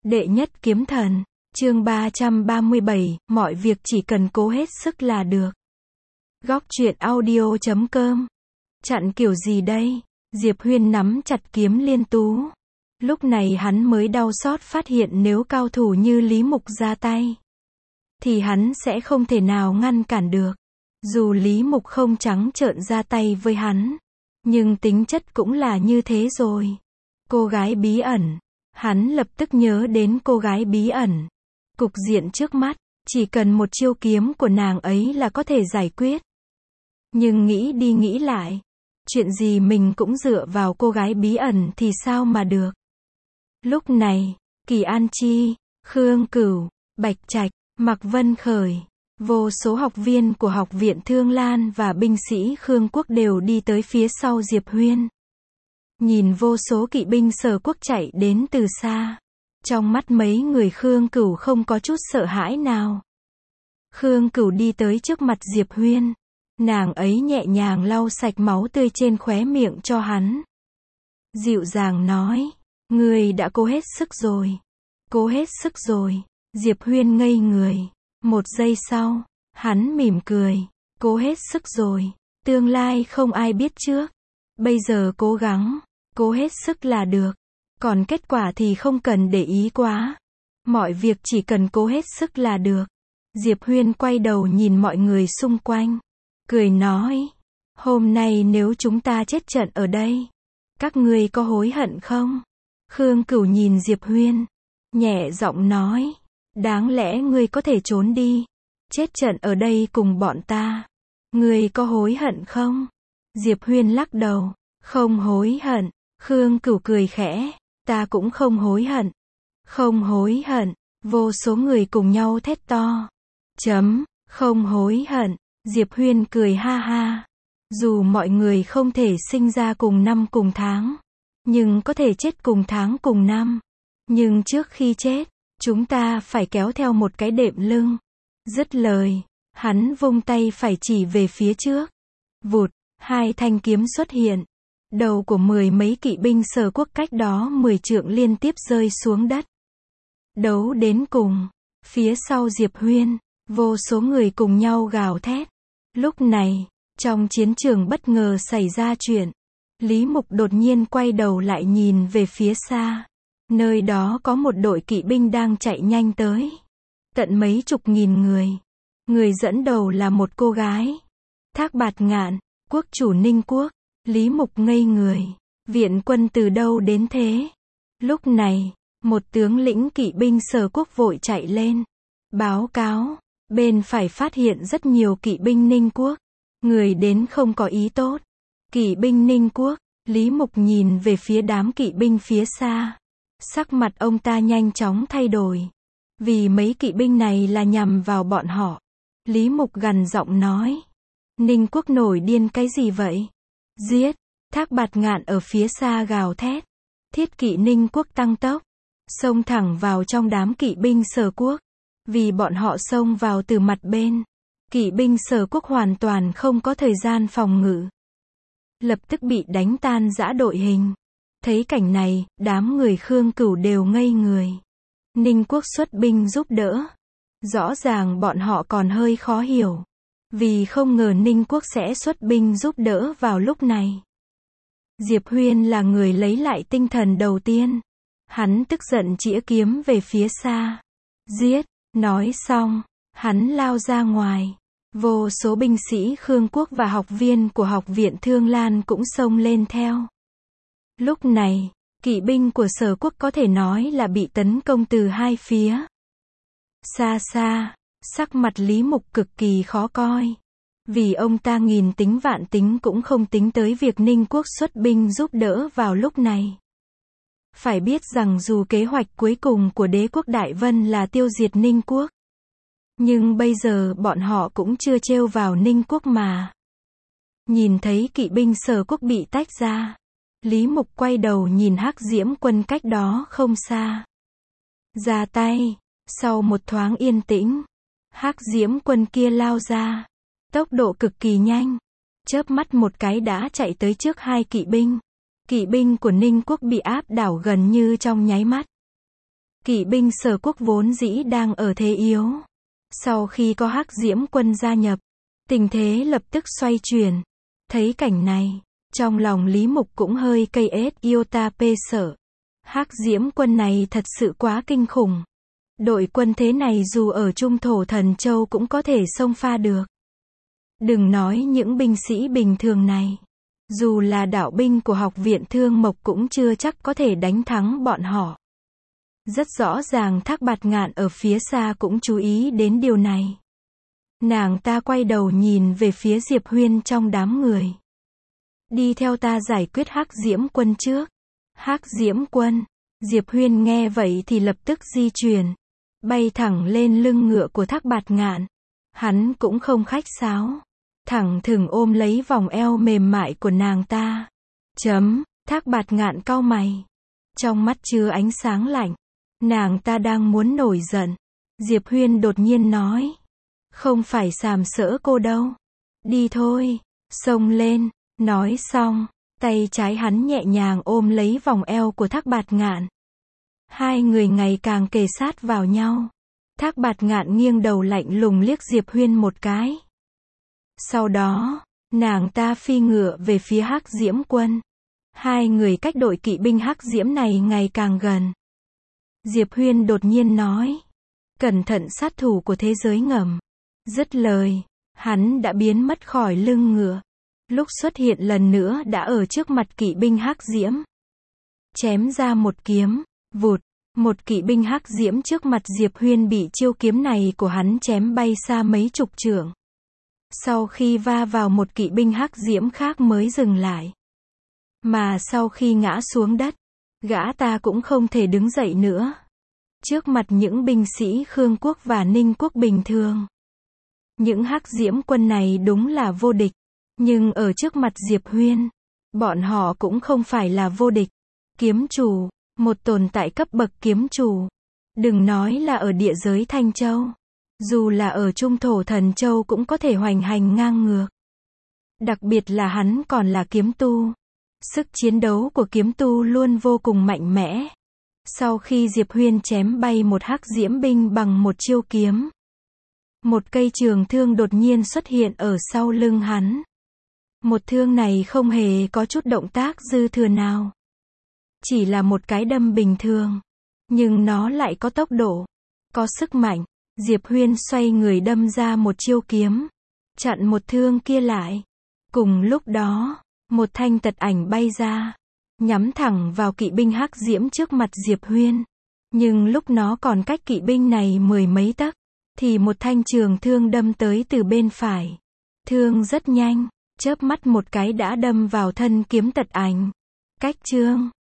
Đệ nhất kiếm thần, chương 337, mọi việc chỉ cần cố hết sức là được. Góc truyện audio.com. Chặn kiểu gì đây? Diệp Huyên nắm chặt kiếm Liên Tú. Lúc này hắn mới đau xót phát hiện nếu cao thủ như Lý Mục ra tay, thì hắn sẽ không thể nào ngăn cản được. Dù Lý Mục không trắng trợn ra tay với hắn, nhưng tính chất cũng là như thế rồi. Cô gái bí ẩn. Hắn lập tức nhớ đến cô gái bí ẩn. Cục diện trước mắt, chỉ cần một chiêu kiếm của nàng ấy là có thể giải quyết. Nhưng nghĩ đi nghĩ lại, chuyện gì mình cũng dựa vào cô gái bí ẩn thì sao mà được. Lúc này, Kỳ An Chi, Khương Cửu, Bạch Trạch, Mạc Vân Khởi, vô số học viên của Học viện Thương Lan và binh sĩ Khương Quốc đều đi tới phía sau Diệp Huyên. Nhìn vô số kỵ binh Sở Quốc chạy đến từ xa, trong mắt mấy người Khương Cửu không có chút sợ hãi nào. Khương Cửu đi tới trước mặt Diệp Huyên, nàng ấy nhẹ nhàng lau sạch máu tươi trên khóe miệng cho hắn. Dịu dàng nói, ngươi đã cố hết sức rồi. Cố hết sức rồi. Diệp Huyên ngây người. Một giây sau, hắn mỉm cười. Cố hết sức rồi. Tương lai không ai biết trước. Bây giờ cố gắng, cố hết sức là được. Còn kết quả thì không cần để ý quá. Mọi việc chỉ cần cố hết sức là được. Diệp Huyên quay đầu nhìn mọi người xung quanh, cười nói, hôm nay nếu chúng ta chết trận ở đây, các ngươi có hối hận không? Khương Cửu nhìn Diệp Huyên, nhẹ giọng nói, đáng lẽ ngươi có thể trốn đi, chết trận ở đây cùng bọn ta. Ngươi có hối hận không? Diệp Huyên lắc đầu, không hối hận. Khương Cửu cười khẽ, ta cũng không hối hận. Không hối hận. Vô số người cùng nhau thét to. Không hối hận. Diệp Huyên cười ha ha. Dù mọi người không thể sinh ra cùng năm cùng tháng, nhưng có thể chết cùng tháng cùng năm. Nhưng trước khi chết, chúng ta phải kéo theo một cái đệm lưng. Dứt lời, hắn vung tay phải chỉ về phía trước. Vụt, hai thanh kiếm xuất hiện. Đầu của mười mấy kỵ binh Sở Quốc cách đó 10 trượng liên tiếp rơi xuống đất. Đấu đến cùng. Phía sau Diệp Huyên, vô số người cùng nhau gào thét. Lúc này, trong chiến trường bất ngờ xảy ra chuyện. Lý Mục đột nhiên quay đầu lại nhìn về phía xa. Nơi đó có một đội kỵ binh đang chạy nhanh tới. Tận mấy chục nghìn người. Người dẫn đầu là một cô gái. Thác Bạt Ngạn, quốc chủ Ninh Quốc. Lý Mục ngây người. Viện quân từ đâu đến thế? Lúc này, một tướng lĩnh kỵ binh Sở Quốc vội chạy lên. Báo cáo, bên phải phát hiện rất nhiều kỵ binh Ninh Quốc. Người đến không có ý tốt. Kỵ binh Ninh Quốc. Lý Mục nhìn về phía đám kỵ binh phía xa. Sắc mặt ông ta nhanh chóng thay đổi. Vì mấy kỵ binh này là nhằm vào bọn họ. Lý Mục gằn giọng nói. Ninh Quốc nổi điên cái gì vậy? Giết! Thác Bạt Ngạn ở phía xa gào thét. Thiết kỵ Ninh Quốc tăng tốc, xông thẳng vào trong đám kỵ binh Sở Quốc. Vì bọn họ xông vào từ mặt bên, kỵ binh Sở Quốc hoàn toàn không có thời gian phòng ngự. Lập tức bị đánh tan rã đội hình. Thấy cảnh này, đám người Khương Cửu đều ngây người. Ninh Quốc xuất binh giúp đỡ. Rõ ràng bọn họ còn hơi khó hiểu. Vì không ngờ Ninh Quốc sẽ xuất binh giúp đỡ vào lúc này. Diệp Huyên là người lấy lại tinh thần đầu tiên. Hắn tức giận chĩa kiếm về phía xa. Giết! Nói xong, hắn lao ra ngoài. Vô số binh sĩ Khương Quốc và học viên của Học viện Thương Lan cũng xông lên theo. Lúc này, kỵ binh của Sở Quốc có thể nói là bị tấn công từ hai phía. Xa xa, sắc mặt Lý Mục cực kỳ khó coi. Vì ông ta nghìn tính vạn tính cũng không tính tới việc Ninh Quốc xuất binh giúp đỡ vào lúc này. Phải biết rằng dù kế hoạch cuối cùng của đế quốc Đại Vân là tiêu diệt Ninh Quốc, nhưng bây giờ bọn họ cũng chưa trêu vào Ninh Quốc mà. Nhìn thấy kỵ binh Sở Quốc bị tách ra, Lý Mục quay đầu nhìn Hắc Diễm quân cách đó không xa. Ra tay. Sau một thoáng yên tĩnh, Hắc Diễm quân kia lao ra. Tốc độ cực kỳ nhanh. Chớp mắt một cái đã chạy tới trước hai kỵ binh. Kỵ binh của Ninh Quốc bị áp đảo gần như trong nháy mắt. Kỵ binh Sở Quốc vốn dĩ đang ở thế yếu. Sau khi có Hắc Diễm quân gia nhập, tình thế lập tức xoay chuyển. Thấy cảnh này, trong lòng Lý Mục cũng hơi cây ết iota pê sợ. Hắc Diễm quân này thật sự quá kinh khủng. Đội quân thế này dù ở Trung Thổ Thần Châu cũng có thể xông pha được. Đừng nói những binh sĩ bình thường này. Dù là đạo binh của học viện Thương Mộc cũng chưa chắc có thể đánh thắng bọn họ. Rất rõ ràng Thác Bạt Ngạn ở phía xa cũng chú ý đến điều này. Nàng ta quay đầu nhìn về phía Diệp Huyên trong đám người. Đi theo ta giải quyết Hắc Diễm quân trước. Hắc Diễm quân. Diệp Huyên nghe vậy thì lập tức di chuyển. Bay thẳng lên lưng ngựa của Thác Bạt Ngạn. Hắn cũng không khách sáo. Thẳng thừng ôm lấy vòng eo mềm mại của nàng ta. Thác Bạt Ngạn cau mày. Trong mắt chứa ánh sáng lạnh. Nàng ta đang muốn nổi giận. Diệp Huyên đột nhiên nói. Không phải sàm sỡ cô đâu. Đi thôi. Xông lên. Nói xong, tay trái hắn nhẹ nhàng ôm lấy vòng eo của Thác Bạt Ngạn. Hai người ngày càng kề sát vào nhau. Thác Bạt Ngạn nghiêng đầu lạnh lùng liếc Diệp Huyên một cái. Sau đó, nàng ta phi ngựa về phía Hắc Diễm quân. Hai người cách đội kỵ binh Hắc Diễm này ngày càng gần. Diệp Huyên đột nhiên nói. Cẩn thận sát thủ của thế giới ngầm. Dứt lời, hắn đã biến mất khỏi lưng ngựa. Lúc xuất hiện lần nữa đã ở trước mặt kỵ binh Hắc Diễm. Chém ra một kiếm, vụt, một kỵ binh Hắc Diễm trước mặt Diệp Huyên bị chiêu kiếm này của hắn chém bay xa mấy chục trượng. Sau khi va vào một kỵ binh Hắc Diễm khác mới dừng lại. Mà sau khi ngã xuống đất, gã ta cũng không thể đứng dậy nữa. Trước mặt những binh sĩ Khương quốc và Ninh quốc bình thường. Những Hắc Diễm quân này đúng là vô địch. Nhưng ở trước mặt Diệp Huyên, bọn họ cũng không phải là vô địch. Kiếm chủ, một tồn tại cấp bậc kiếm chủ. Đừng nói là ở địa giới Thanh Châu. Dù là ở Trung Thổ Thần Châu cũng có thể hoành hành ngang ngược. Đặc biệt là hắn còn là kiếm tu. Sức chiến đấu của kiếm tu luôn vô cùng mạnh mẽ. Sau khi Diệp Huyên chém bay một Hắc Diễm binh bằng một chiêu kiếm, một cây trường thương đột nhiên xuất hiện ở sau lưng hắn. Một thương này không hề có chút động tác dư thừa nào. Chỉ là một cái đâm bình thường. Nhưng nó lại có tốc độ, có sức mạnh. Diệp Huyên xoay người đâm ra một chiêu kiếm. Chặn một thương kia lại. Cùng lúc đó, một thanh tật ảnh bay ra. Nhắm thẳng vào kỵ binh Hắc Diễm trước mặt Diệp Huyên. Nhưng lúc nó còn cách kỵ binh này mười mấy tấc, thì một thanh trường thương đâm tới từ bên phải. Thương rất nhanh. Chớp mắt một cái đã đâm vào thân kiếm tật ảnh. Cách chương